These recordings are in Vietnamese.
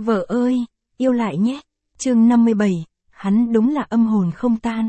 Vợ ơi, yêu lại nhé. Chương 57, hắn đúng là âm hồn không tan.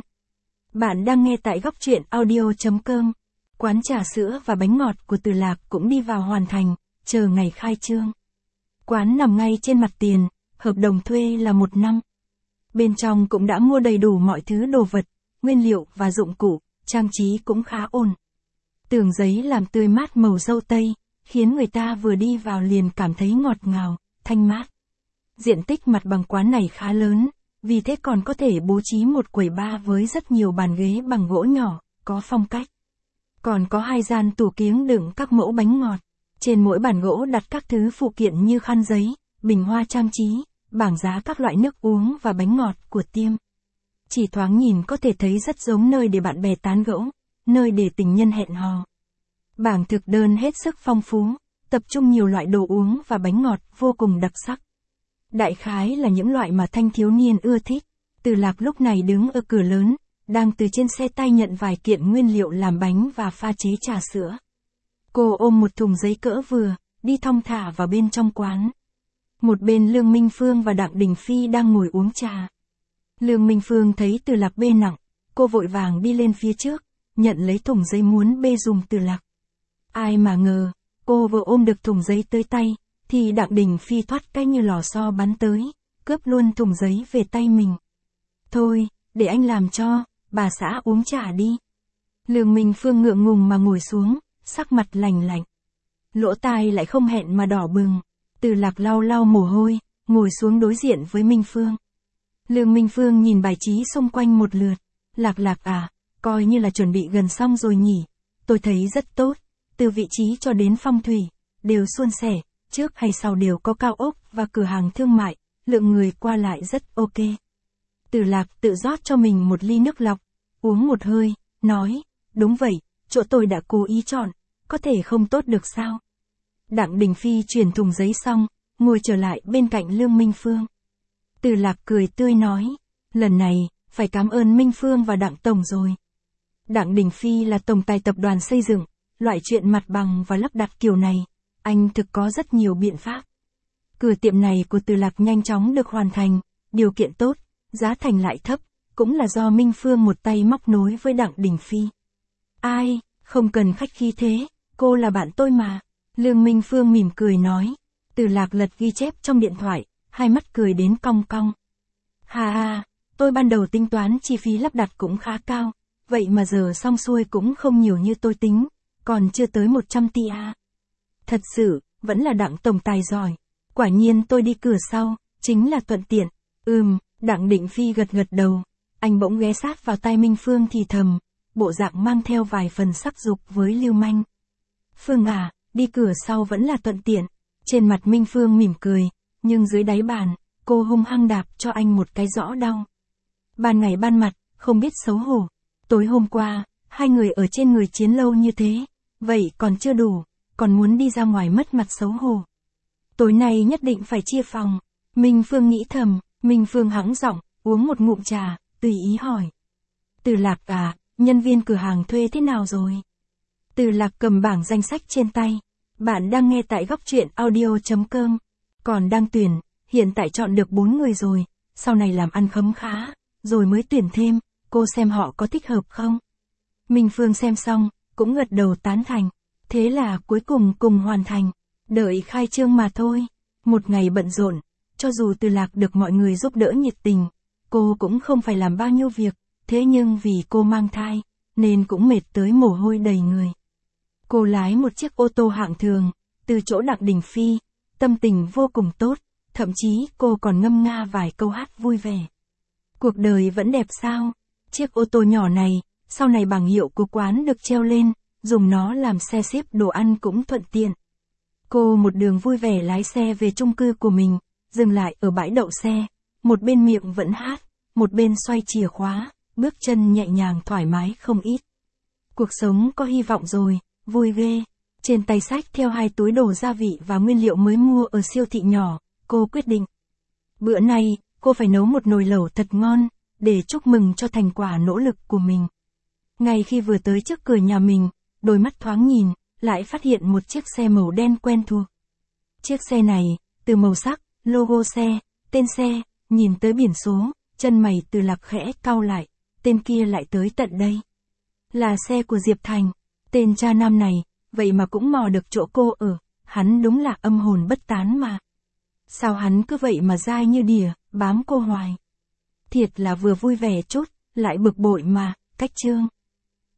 Bạn đang nghe tại góc truyện audio.com. Quán trà sữa và bánh ngọt của Từ Lạc cũng đi vào hoàn thành, chờ ngày khai trương. Quán nằm ngay trên mặt tiền, hợp đồng thuê là 1 năm. Bên trong cũng đã mua đầy đủ mọi thứ đồ vật, nguyên liệu và dụng cụ, trang trí cũng khá ổn. Tường giấy làm tươi mát màu dâu tây, khiến người ta vừa đi vào liền cảm thấy ngọt ngào, thanh mát. Diện tích mặt bằng quán này khá lớn, vì thế còn có thể bố trí một quầy bar với rất nhiều bàn ghế bằng gỗ nhỏ, có phong cách. Còn có 2 gian tủ kiếng đựng các mẫu bánh ngọt. Trên mỗi bàn gỗ đặt các thứ phụ kiện như khăn giấy, bình hoa trang trí, bảng giá các loại nước uống và bánh ngọt của Tiêm. Chỉ thoáng nhìn có thể thấy rất giống nơi để bạn bè tán gẫu, nơi để tình nhân hẹn hò. Bảng thực đơn hết sức phong phú, tập trung nhiều loại đồ uống và bánh ngọt vô cùng đặc sắc. Đại khái là những loại mà thanh thiếu niên ưa thích. Từ Lạc lúc này đứng ở cửa lớn, đang từ trên xe tay nhận vài kiện nguyên liệu làm bánh và pha chế trà sữa. Cô ôm một thùng giấy cỡ vừa, đi thong thả vào bên trong quán. Một bên Lương Minh Phương và Đặng Đình Phi đang ngồi uống trà. Lương Minh Phương thấy Từ Lạc bê nặng, cô vội vàng đi lên phía trước, nhận lấy thùng giấy muốn bê dùm Từ Lạc. Ai mà ngờ, cô vừa ôm được thùng giấy tới tay, thì Đặng Đình Phi thoát cái như lò xo bắn tới, cướp luôn thùng giấy về tay mình. Thôi, để anh làm cho, bà xã uống trà đi. Lương Minh Phương ngượng ngùng mà ngồi xuống, sắc mặt lành lạnh. Lỗ tai lại không hẹn mà đỏ bừng. Từ Lạc lau lau mồ hôi, ngồi xuống đối diện với Minh Phương. Lương Minh Phương nhìn bài trí xung quanh một lượt. Lạc à, coi như là chuẩn bị gần xong rồi nhỉ. Tôi thấy rất tốt, từ vị trí cho đến phong thủy, đều suôn sẻ, trước hay sau đều có cao ốc và cửa hàng thương mại, lượng người qua lại rất ok. Từ Lạc tự rót cho mình một ly nước lọc, uống một hơi, nói, đúng vậy, chỗ tôi đã cố ý chọn, có thể không tốt được sao? Đặng Đình Phi chuyển thùng giấy xong, ngồi trở lại bên cạnh Lương Minh Phương. Từ Lạc cười tươi nói, lần này, phải cảm ơn Minh Phương và Đặng Tổng rồi. Đặng Đình Phi là tổng tài tập đoàn xây dựng, loại chuyện mặt bằng và lắp đặt kiểu này, anh thực có rất nhiều biện pháp. Cửa tiệm này của Từ Lạc nhanh chóng được hoàn thành, điều kiện tốt, giá thành lại thấp, cũng là do Minh Phương một tay móc nối với Đặng Đình Phi. Ai, không cần khách khí thế, cô là bạn tôi mà. Lương Minh Phương mỉm cười nói. Từ Lạc lật ghi chép trong điện thoại, hai mắt cười đến cong cong. Ha, tôi ban đầu tính toán chi phí lắp đặt cũng khá cao, vậy mà giờ xong xuôi cũng không nhiều như tôi tính, còn chưa tới 100 tỷ à. Thật sự, vẫn là Đặng tổng tài giỏi. Quả nhiên tôi đi cửa sau, chính là thuận tiện. Đặng Định Phi gật đầu. Anh bỗng ghé sát vào tai Minh Phương thì thầm, bộ dạng mang theo vài phần sắc dục với lưu manh. Phương à, đi cửa sau vẫn là thuận tiện. Trên mặt Minh Phương mỉm cười, nhưng dưới đáy bàn, cô hung hăng đạp cho anh một cái rõ đau. Ban ngày ban mặt, không biết xấu hổ. Tối hôm qua, hai người ở trên người chiến lâu như thế, vậy còn chưa đủ, còn muốn đi ra ngoài mất mặt xấu hổ. Tối nay nhất định phải chia phòng. Minh Phương nghĩ thầm. Minh Phương hắng giọng, uống một ngụm trà, tùy ý hỏi. Từ Lạc à, nhân viên cửa hàng thuê thế nào rồi? Từ Lạc cầm bảng danh sách trên tay. Bạn đang nghe tại góc truyện audio.com. Còn đang tuyển, hiện tại chọn được 4 người rồi, sau này làm ăn khấm khá, rồi mới tuyển thêm, cô xem họ có thích hợp không? Minh Phương xem xong, cũng gật đầu tán thành. Thế là cuối cùng hoàn thành, đợi khai trương mà thôi. Một ngày bận rộn. Cho dù Từ Lạc được mọi người giúp đỡ nhiệt tình, cô cũng không phải làm bao nhiêu việc, thế nhưng vì cô mang thai, nên cũng mệt tới mồ hôi đầy người. Cô lái một chiếc ô tô hạng thường, từ chỗ Đặng Đình Phi, tâm tình vô cùng tốt, thậm chí cô còn ngâm nga vài câu hát vui vẻ. Cuộc đời vẫn đẹp sao? Chiếc ô tô nhỏ này, sau này bảng hiệu của quán được treo lên, dùng nó làm xe ship đồ ăn cũng thuận tiện. Cô một đường vui vẻ lái xe về chung cư của mình. Dừng lại ở bãi đậu xe, một bên miệng vẫn hát, một bên xoay chìa khóa, bước chân nhẹ nhàng thoải mái không ít. Cuộc sống có hy vọng rồi, vui ghê. Trên tay xách theo 2 túi đồ gia vị và nguyên liệu mới mua ở siêu thị nhỏ, cô quyết định. Bữa nay, cô phải nấu một nồi lẩu thật ngon, để chúc mừng cho thành quả nỗ lực của mình. Ngay khi vừa tới trước cửa nhà mình, đôi mắt thoáng nhìn, lại phát hiện một chiếc xe màu đen quen thuộc. Chiếc xe này, từ màu sắc, logo xe, tên xe, nhìn tới biển số, chân mày Từ Lạc khẽ cau lại, tên kia lại tới tận đây. Là xe của Diệp Thành, tên cha nam này, vậy mà cũng mò được chỗ cô ở, hắn đúng là âm hồn bất tán mà. Sao hắn cứ vậy mà dai như đỉa, bám cô hoài. Thiệt là vừa vui vẻ chút, lại bực bội mà, cách chương.